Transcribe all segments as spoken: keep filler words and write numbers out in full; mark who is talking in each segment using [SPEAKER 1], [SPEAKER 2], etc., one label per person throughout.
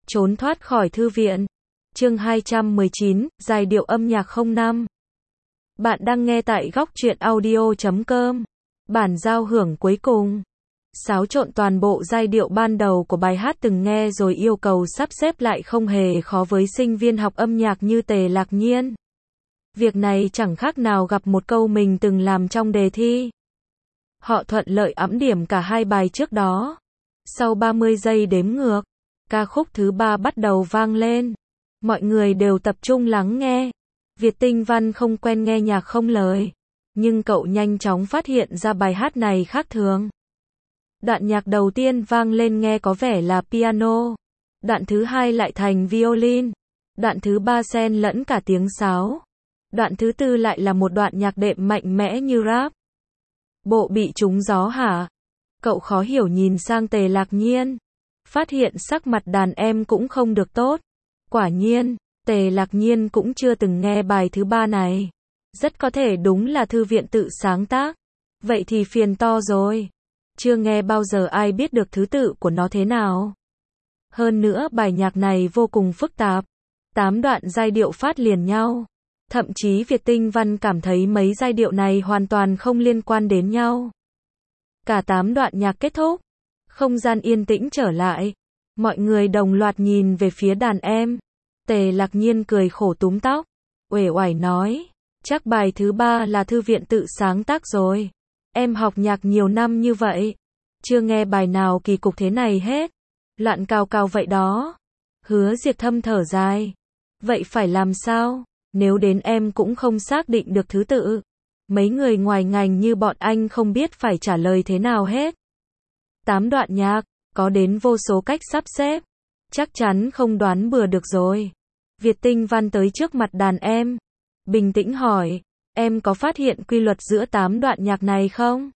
[SPEAKER 1] Trốn thoát khỏi thư viện. Chương hai trăm mười chín, giai điệu âm nhạc không năm. Bạn đang nghe tại góc truyện audio chấm com. Bản giao hưởng cuối cùng. Xáo trộn toàn bộ giai điệu ban đầu của bài hát từng nghe rồi yêu cầu sắp xếp lại không hề khó với sinh viên học âm nhạc như Tề Lạc Nhiên. Việc này chẳng khác nào gặp một câu mình từng làm trong đề thi. Họ thuận lợi ẵm điểm cả hai bài trước đó. Sau ba mươi giây đếm ngược, ca khúc thứ ba bắt đầu vang lên. Mọi người đều tập trung lắng nghe. Việt Tinh Văn không quen nghe nhạc không lời, nhưng cậu nhanh chóng phát hiện ra bài hát này khác thường. Đoạn nhạc đầu tiên vang lên nghe có vẻ là piano, đoạn thứ hai lại thành violin, đoạn thứ ba xen lẫn cả tiếng sáo, đoạn thứ tư lại là một đoạn nhạc đệm mạnh mẽ như rap. Bộ bị trúng gió hả? Cậu khó hiểu nhìn sang Tề Lạc Nhiên, phát hiện sắc mặt đàn em cũng không được tốt. Quả nhiên, Tề Lạc Nhiên cũng chưa từng nghe bài thứ ba này. Rất có thể đúng là thư viện tự sáng tác. Vậy thì phiền to rồi. Chưa nghe bao giờ ai biết được thứ tự của nó thế nào. Hơn nữa bài nhạc này vô cùng phức tạp. Tám đoạn giai điệu phát liền nhau. Thậm chí Việt Tinh Văn cảm thấy mấy giai điệu này hoàn toàn không liên quan đến nhau. Cả tám đoạn nhạc kết thúc. Không gian yên tĩnh trở lại. Mọi người đồng loạt nhìn về phía đàn em. Tề Lạc Nhiên cười khổ túm tóc, uể oải nói, chắc bài thứ ba là thư viện tự sáng tác rồi. Em học nhạc nhiều năm như vậy, chưa nghe bài nào kỳ cục thế này hết. Loạn cào cào vậy đó. Hứa Diệt thâm thở dài. Vậy phải làm sao? Nếu đến em cũng không xác định được thứ tự. Mấy người ngoài ngành như bọn anh không biết phải trả lời thế nào hết. Tám đoạn nhạc, có đến vô số cách sắp xếp. Chắc chắn không đoán bừa được rồi. Việt Tinh Văn tới trước mặt đàn em. Bình tĩnh hỏi, em có phát hiện quy luật giữa tám đoạn nhạc này không?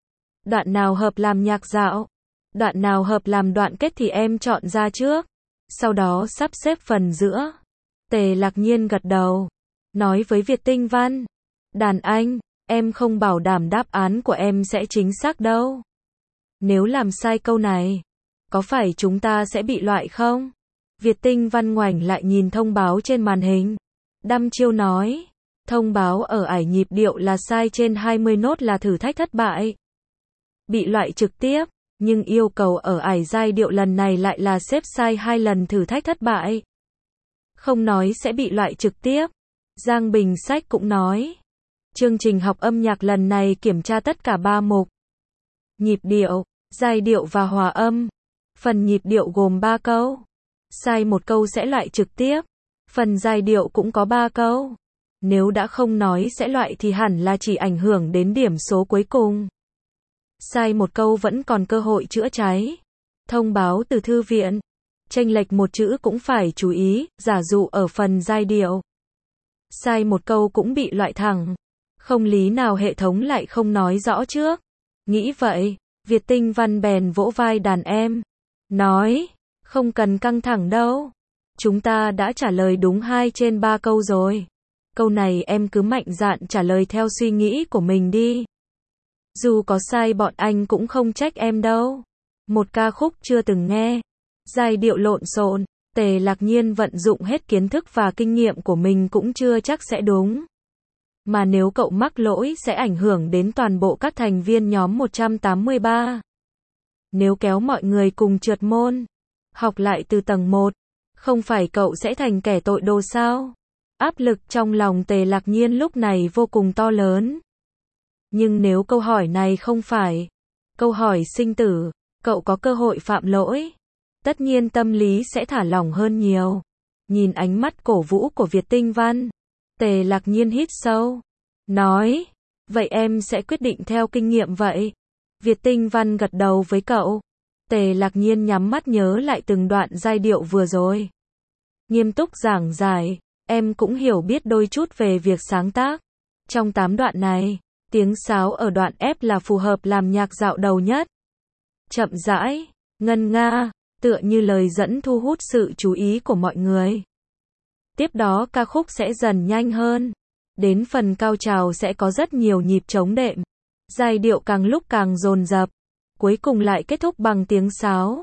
[SPEAKER 1] Đoạn nào hợp làm nhạc dạo? Đoạn nào hợp làm đoạn kết thì em chọn ra trước. Sau đó sắp xếp phần giữa. Tề Lạc Nhiên gật đầu. Nói với Việt Tinh Văn. Đàn anh, em không bảo đảm đáp án của em sẽ chính xác đâu. Nếu làm sai câu này, có phải chúng ta sẽ bị loại không? Việt Tinh Văn ngoảnh lại nhìn thông báo trên màn hình. Đăm chiêu nói. Thông báo ở ải nhịp điệu là sai trên hai mươi nốt là thử thách thất bại. Bị loại trực tiếp, nhưng yêu cầu ở ải giai điệu lần này lại là xếp sai hai lần thử thách thất bại. Không nói sẽ bị loại trực tiếp. Giang Bình Sách cũng nói. Chương trình học âm nhạc lần này kiểm tra tất cả ba mục. Nhịp điệu, giai điệu và hòa âm. Phần nhịp điệu gồm ba câu. Sai một câu sẽ loại trực tiếp. Phần giai điệu cũng có ba câu. Nếu đã không nói sẽ loại thì hẳn là chỉ ảnh hưởng đến điểm số cuối cùng. Sai một câu vẫn còn cơ hội chữa cháy. Thông báo từ thư viện. Chênh lệch một chữ cũng phải chú ý, giả dụ ở phần giai điệu. Sai một câu cũng bị loại thẳng. Không lý nào hệ thống lại không nói rõ trước. Nghĩ vậy, Việt Tinh Văn bèn vỗ vai đàn em. Nói, không cần căng thẳng đâu. Chúng ta đã trả lời đúng hai trên ba câu rồi. Câu này em cứ mạnh dạn trả lời theo suy nghĩ của mình đi. Dù có sai bọn anh cũng không trách em đâu. Một ca khúc chưa từng nghe. Giai điệu lộn xộn. Tề Lạc Nhiên vận dụng hết kiến thức và kinh nghiệm của mình cũng chưa chắc sẽ đúng. Mà nếu cậu mắc lỗi sẽ ảnh hưởng đến toàn bộ các thành viên nhóm một trăm tám mươi ba. Nếu kéo mọi người cùng trượt môn, học lại từ tầng một, không phải cậu sẽ thành kẻ tội đồ sao? Áp lực trong lòng Tề Lạc Nhiên lúc này vô cùng to lớn. Nhưng nếu câu hỏi này không phải câu hỏi sinh tử, cậu có cơ hội phạm lỗi, tất nhiên tâm lý sẽ thả lỏng hơn nhiều. Nhìn ánh mắt cổ vũ của Việt Tinh Văn, Tề Lạc Nhiên hít sâu, nói, vậy em sẽ quyết định theo kinh nghiệm vậy. Việt Tinh Văn gật đầu với cậu. Tề Lạc Nhiên nhắm mắt nhớ lại từng đoạn giai điệu vừa rồi. Nghiêm túc giảng giải, em cũng hiểu biết đôi chút về việc sáng tác. Trong tám đoạn này, tiếng sáo ở đoạn F là phù hợp làm nhạc dạo đầu nhất. Chậm rãi, ngân nga, tựa như lời dẫn thu hút sự chú ý của mọi người. Tiếp đó ca khúc sẽ dần nhanh hơn. Đến phần cao trào sẽ có rất nhiều nhịp trống đệm. Giai điệu càng lúc càng dồn dập. Cuối cùng lại kết thúc bằng tiếng sáo.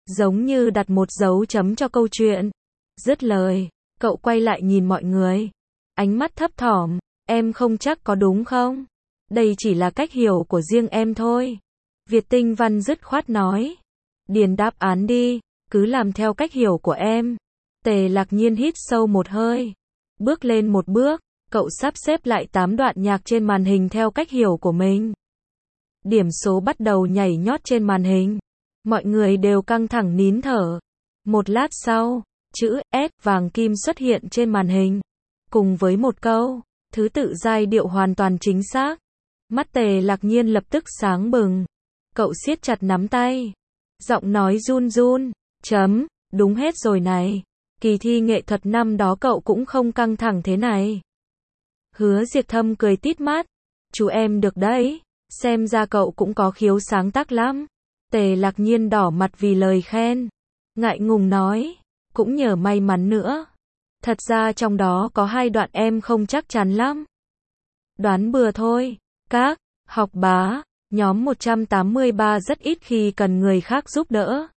[SPEAKER 1] giống như đặt một dấu chấm cho câu chuyện. Dứt lời, cậu quay lại nhìn mọi người. Ánh mắt thấp thỏm, em không chắc có đúng không? Đây chỉ là cách hiểu của riêng em thôi. Việt Tinh Văn dứt khoát nói. Điền đáp án đi, cứ làm theo cách hiểu của em. Tề Lạc Nhiên hít sâu một hơi. Bước lên một bước, cậu sắp xếp lại tám đoạn nhạc trên màn hình theo cách hiểu của mình. Điểm số bắt đầu nhảy nhót trên màn hình. Mọi người đều căng thẳng nín thở. Một lát sau, chữ S vàng kim xuất hiện trên màn hình. Cùng với một câu, thứ tự giai điệu hoàn toàn chính xác. Mắt Tề Lạc Nhiên lập tức sáng bừng. Cậu siết chặt nắm tay. Giọng nói run run. Chấm, đúng hết rồi này. Kỳ thi nghệ thuật năm đó cậu cũng không căng thẳng thế này. Hứa Diệt Thâm cười tít mắt. Chú em được đấy. Xem ra cậu cũng có khiếu sáng tác lắm. Tề Lạc Nhiên đỏ mặt vì lời khen. Ngại ngùng nói. Cũng nhờ may mắn nữa. Thật ra trong đó có hai đoạn em không chắc chắn lắm. Đoán bừa thôi. Các học bá, nhóm một trăm tám mươi ba rất ít khi cần người khác giúp đỡ.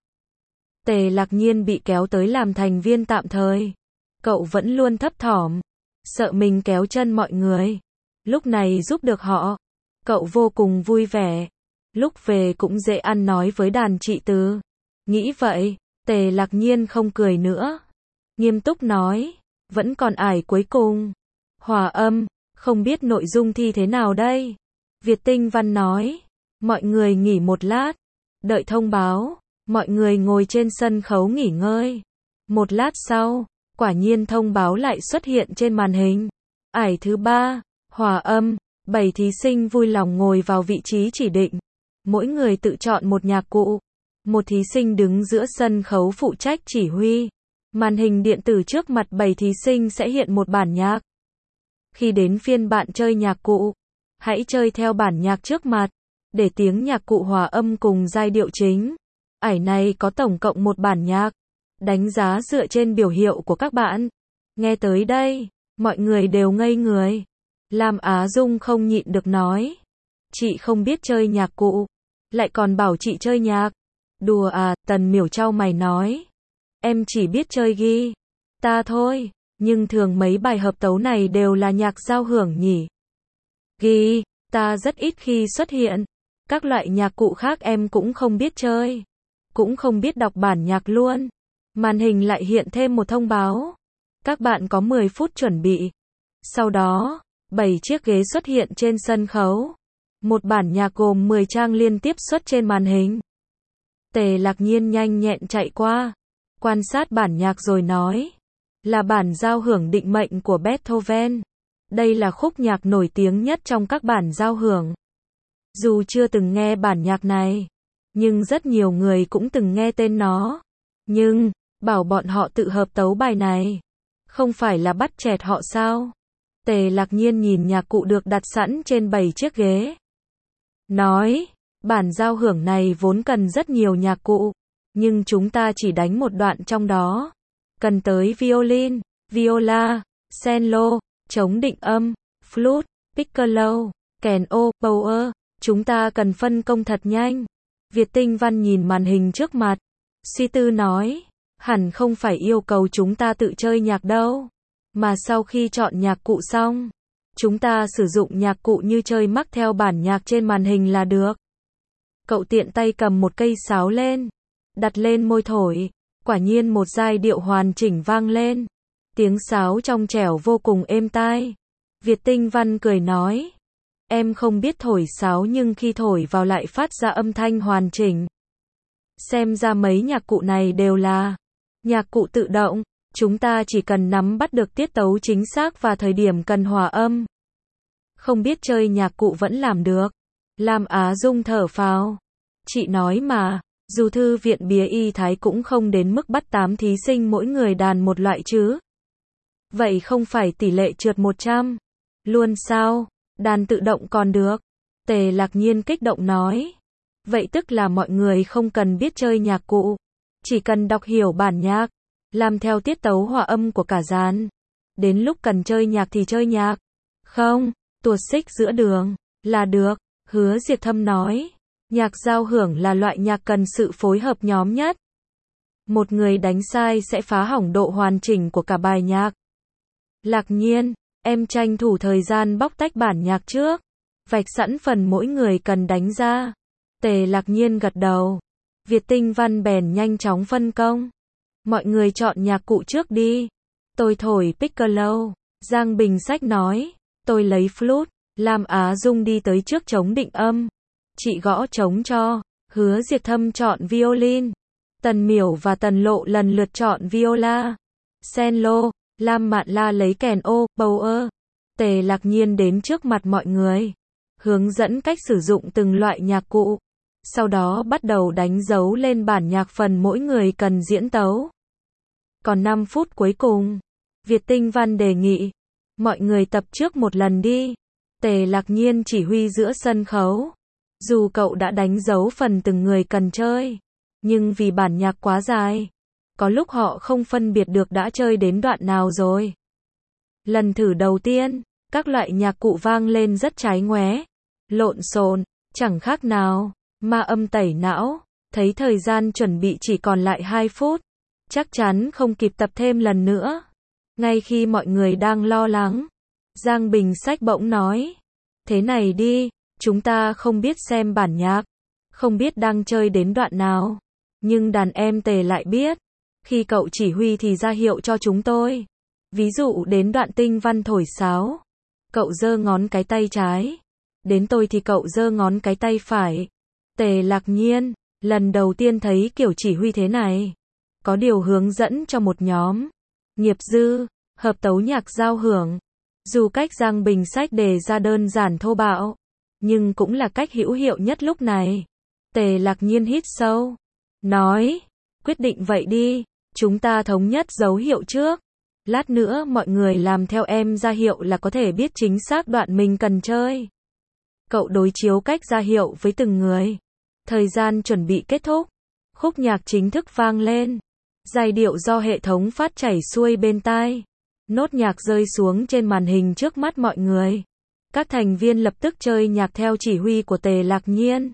[SPEAKER 1] Tề Lạc Nhiên bị kéo tới làm thành viên tạm thời. Cậu vẫn luôn thấp thỏm, sợ mình kéo chân mọi người. Lúc này giúp được họ, cậu vô cùng vui vẻ. Lúc về cũng dễ ăn nói với đàn chị Từ. Nghĩ vậy, Tề Lạc Nhiên không cười nữa. Nghiêm túc nói, vẫn còn ải cuối cùng. Hòa âm, không biết nội dung thi thế nào đây? Việt Tinh Văn nói, mọi người nghỉ một lát, đợi thông báo. Mọi người ngồi trên sân khấu nghỉ ngơi. Một lát sau, quả nhiên thông báo lại xuất hiện trên màn hình. Ải thứ ba, hòa âm, bảy thí sinh vui lòng ngồi vào vị trí chỉ định. Mỗi người tự chọn một nhạc cụ. Một thí sinh đứng giữa sân khấu phụ trách chỉ huy. Màn hình điện tử trước mặt bảy thí sinh sẽ hiện một bản nhạc. Khi đến phiên bạn chơi nhạc cụ, hãy chơi theo bản nhạc trước mặt, để tiếng nhạc cụ hòa âm cùng giai điệu chính. Ải này có tổng cộng một bản nhạc, đánh giá dựa trên biểu hiệu của các bạn. Nghe tới đây, mọi người đều ngây người. Lam Á Dung không nhịn được nói. Chị không biết chơi nhạc cụ, lại còn bảo chị chơi nhạc. Đùa à, Tần Miểu chau mày nói. Em chỉ biết chơi ghi ta thôi, nhưng thường mấy bài hợp tấu này đều là nhạc giao hưởng nhỉ. Ghi ta rất ít khi xuất hiện. Các loại nhạc cụ khác em cũng không biết chơi. Cũng không biết đọc bản nhạc luôn. Màn hình lại hiện thêm một thông báo. Các bạn có mười phút chuẩn bị. Sau đó, bảy chiếc ghế xuất hiện trên sân khấu. Một bản nhạc gồm mười trang liên tiếp xuất trên màn hình. Tề Lạc Nhiên nhanh nhẹn chạy qua, quan sát bản nhạc rồi nói. Là bản giao hưởng định mệnh của Beethoven. Đây là khúc nhạc nổi tiếng nhất trong các bản giao hưởng. Dù chưa từng nghe bản nhạc này, nhưng rất nhiều người cũng từng nghe tên nó. Nhưng, bảo bọn họ tự hợp tấu bài này, không phải là bắt chẹt họ sao? Tề Lạc Nhiên nhìn nhạc cụ được đặt sẵn trên bảy chiếc ghế. Nói, bản giao hưởng này vốn cần rất nhiều nhạc cụ, nhưng chúng ta chỉ đánh một đoạn trong đó. Cần tới violin, viola, cello, trống định âm, flute, piccolo, kèn oboe. Chúng ta cần phân công thật nhanh. Việt Tinh Văn nhìn màn hình trước mặt, suy tư nói, hẳn không phải yêu cầu chúng ta tự chơi nhạc đâu, mà sau khi chọn nhạc cụ xong, chúng ta sử dụng nhạc cụ như chơi mắc theo bản nhạc trên màn hình là được. Cậu tiện tay cầm một cây sáo lên, đặt lên môi thổi, quả nhiên một giai điệu hoàn chỉnh vang lên. Tiếng sáo trong trẻo vô cùng êm tai. Việt Tinh Văn cười nói, em không biết thổi sáo nhưng khi thổi vào lại phát ra âm thanh hoàn chỉnh. Xem ra mấy nhạc cụ này đều là nhạc cụ tự động, chúng ta chỉ cần nắm bắt được tiết tấu chính xác và thời điểm cần hòa âm. Không biết chơi nhạc cụ vẫn làm được. Lam Á Dung thở phào. Chị nói mà, dù thư viện bía y thái cũng không đến mức bắt tám thí sinh mỗi người đàn một loại chứ. Vậy không phải tỷ lệ trượt một trăm luôn sao? Đàn tự động còn được. Tề Lạc Nhiên kích động nói. Vậy tức là mọi người không cần biết chơi nhạc cụ, chỉ cần đọc hiểu bản nhạc, làm theo tiết tấu hòa âm của cả dàn. Đến lúc cần chơi nhạc thì chơi nhạc. Không, tuột xích giữa đường là được. Hứa Diệt Thâm nói. Nhạc giao hưởng là loại nhạc cần sự phối hợp nhóm nhất. Một người đánh sai sẽ phá hỏng độ hoàn chỉnh của cả bài nhạc. Lạc Nhiên, em tranh thủ thời gian bóc tách bản nhạc trước. Vạch sẵn phần mỗi người cần đánh ra. Tề Lạc Nhiên gật đầu. Việt Tinh Văn bèn nhanh chóng phân công. Mọi người chọn nhạc cụ trước đi. Tôi thổi piccolo. Giang Bình Sách nói. Tôi lấy flute. Lam Á Dung đi tới trước trống định âm. Chị gõ trống cho. Hứa Diệt Thâm chọn violin. Tần Miểu và Tần Lộ lần lượt chọn viola. Cello. Lam Mạn La lấy kèn ô, bower. Tề Lạc Nhiên đến trước mặt mọi người. Hướng dẫn cách sử dụng từng loại nhạc cụ. Sau đó bắt đầu đánh dấu lên bản nhạc phần mỗi người cần diễn tấu. Còn năm phút cuối cùng, Việt Tinh Văn đề nghị. Mọi người tập trước một lần đi. Tề Lạc Nhiên chỉ huy giữa sân khấu. Dù cậu đã đánh dấu phần từng người cần chơi, nhưng vì bản nhạc quá dài, có lúc họ không phân biệt được đã chơi đến đoạn nào rồi. Lần thử đầu tiên, các loại nhạc cụ vang lên rất trái ngoé, lộn xộn, chẳng khác nào ma âm tẩy não. Thấy thời gian chuẩn bị chỉ còn lại hai phút, chắc chắn không kịp tập thêm lần nữa. Ngay khi mọi người đang lo lắng, Giang Bình Sách bỗng nói, thế này đi, chúng ta không biết xem bản nhạc, không biết đang chơi đến đoạn nào, nhưng đàn em Tề lại biết. Khi cậu chỉ huy thì ra hiệu cho chúng tôi. Ví dụ đến đoạn Tinh Văn thổi sáo, cậu giơ ngón cái tay trái. Đến tôi thì cậu giơ ngón cái tay phải. Tề Lạc Nhiên, lần đầu tiên thấy kiểu chỉ huy thế này. Có điều hướng dẫn cho một nhóm. Nghiệp dư, hợp tấu nhạc giao hưởng. Dù cách Giang Bình Sách đề ra đơn giản thô bạo, nhưng cũng là cách hữu hiệu nhất lúc này. Tề Lạc Nhiên hít sâu. Nói, quyết định vậy đi. Chúng ta thống nhất dấu hiệu trước. Lát nữa mọi người làm theo em ra hiệu là có thể biết chính xác đoạn mình cần chơi. Cậu đối chiếu cách ra hiệu với từng người. Thời gian chuẩn bị kết thúc. Khúc nhạc chính thức vang lên. Giai điệu do hệ thống phát chảy xuôi bên tai. Nốt nhạc rơi xuống trên màn hình trước mắt mọi người. Các thành viên lập tức chơi nhạc theo chỉ huy của Tề Lạc Nhiên.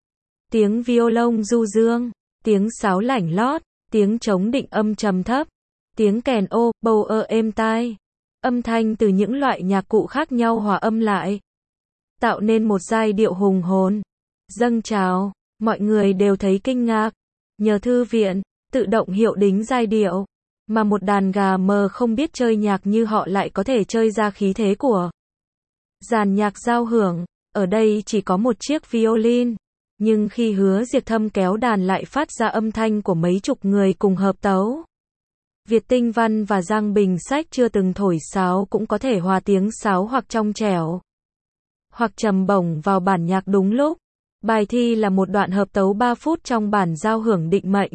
[SPEAKER 1] Tiếng violon du dương, tiếng sáo lảnh lót, tiếng trống định âm trầm thấp, tiếng kèn ô, bower êm tai. Âm thanh từ những loại nhạc cụ khác nhau hòa âm lại, tạo nên một giai điệu hùng hồn, dâng trào. Mọi người đều thấy kinh ngạc. Nhờ thư viện tự động hiệu đính giai điệu, mà một đàn gà mờ không biết chơi nhạc như họ lại có thể chơi ra khí thế của dàn nhạc giao hưởng. Ở đây chỉ có một chiếc violin, nhưng khi Hứa Diệt Thâm kéo đàn lại phát ra âm thanh của mấy chục người cùng hợp tấu. Việt Tinh Văn và Giang Bình Sách chưa từng thổi sáo cũng có thể hòa tiếng sáo hoặc trong trẻo, hoặc trầm bổng vào bản nhạc đúng lúc. Bài thi là một đoạn hợp tấu ba phút trong bản giao hưởng định mệnh.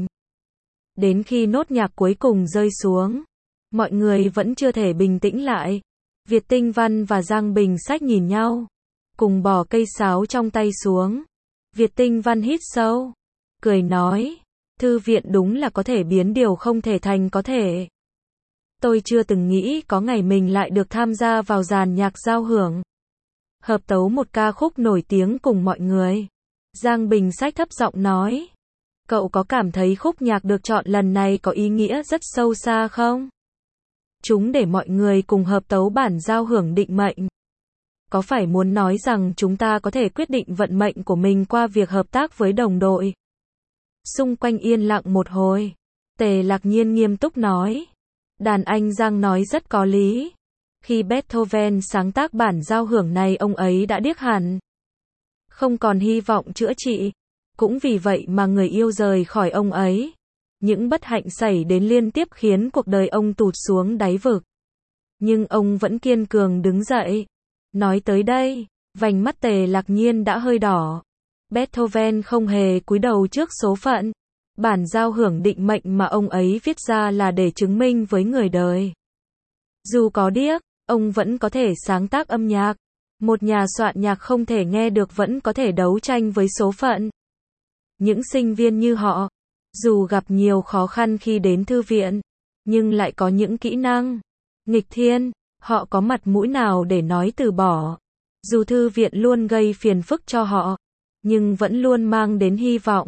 [SPEAKER 1] Đến khi nốt nhạc cuối cùng rơi xuống, mọi người vẫn chưa thể bình tĩnh lại. Việt Tinh Văn và Giang Bình Sách nhìn nhau, cùng bỏ cây sáo trong tay xuống. Việt Tinh Văn hít sâu, cười nói, thư viện đúng là có thể biến điều không thể thành có thể. Tôi chưa từng nghĩ có ngày mình lại được tham gia vào dàn nhạc giao hưởng, hợp tấu một ca khúc nổi tiếng cùng mọi người. Giang Bình Sách thấp giọng nói, cậu có cảm thấy khúc nhạc được chọn lần này có ý nghĩa rất sâu xa không? Chúng để mọi người cùng hợp tấu bản giao hưởng định mệnh. Có phải muốn nói rằng chúng ta có thể quyết định vận mệnh của mình qua việc hợp tác với đồng đội? Xung quanh yên lặng một hồi. Tề Lạc Nhiên nghiêm túc nói. Đàn anh Giang nói rất có lý. Khi Beethoven sáng tác bản giao hưởng này ông ấy đã điếc hẳn, không còn hy vọng chữa trị. Cũng vì vậy mà người yêu rời khỏi ông ấy. Những bất hạnh xảy đến liên tiếp khiến cuộc đời ông tụt xuống đáy vực. Nhưng ông vẫn kiên cường đứng dậy. Nói tới đây, vành mắt Tề Lạc Nhiên đã hơi đỏ. Beethoven không hề cúi đầu trước số phận. Bản giao hưởng định mệnh mà ông ấy viết ra là để chứng minh với người đời. Dù có điếc, ông vẫn có thể sáng tác âm nhạc. Một nhà soạn nhạc không thể nghe được vẫn có thể đấu tranh với số phận. Những sinh viên như họ, dù gặp nhiều khó khăn khi đến thư viện, nhưng lại có những kỹ năng nghịch thiên, họ có mặt mũi nào để nói từ bỏ. Dù thư viện luôn gây phiền phức cho họ, nhưng vẫn luôn mang đến hy vọng.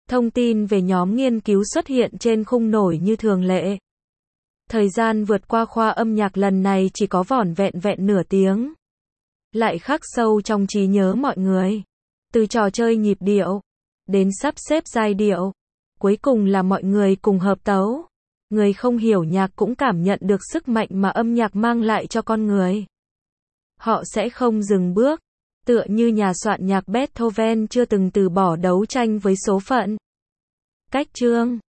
[SPEAKER 1] Thông tin về nhóm nghiên cứu xuất hiện trên khung nổi như thường lệ. Thời gian vượt qua khoa âm nhạc lần này chỉ có vỏn vẹn vẹn nửa tiếng. Lại khắc sâu trong trí nhớ mọi người. Từ trò chơi nhịp điệu, đến sắp xếp giai điệu, cuối cùng là mọi người cùng hợp tấu. Người không hiểu nhạc cũng cảm nhận được sức mạnh mà âm nhạc mang lại cho con người. Họ sẽ không dừng bước, tựa như nhà soạn nhạc Beethoven chưa từng từ bỏ đấu tranh với số phận. Cách chương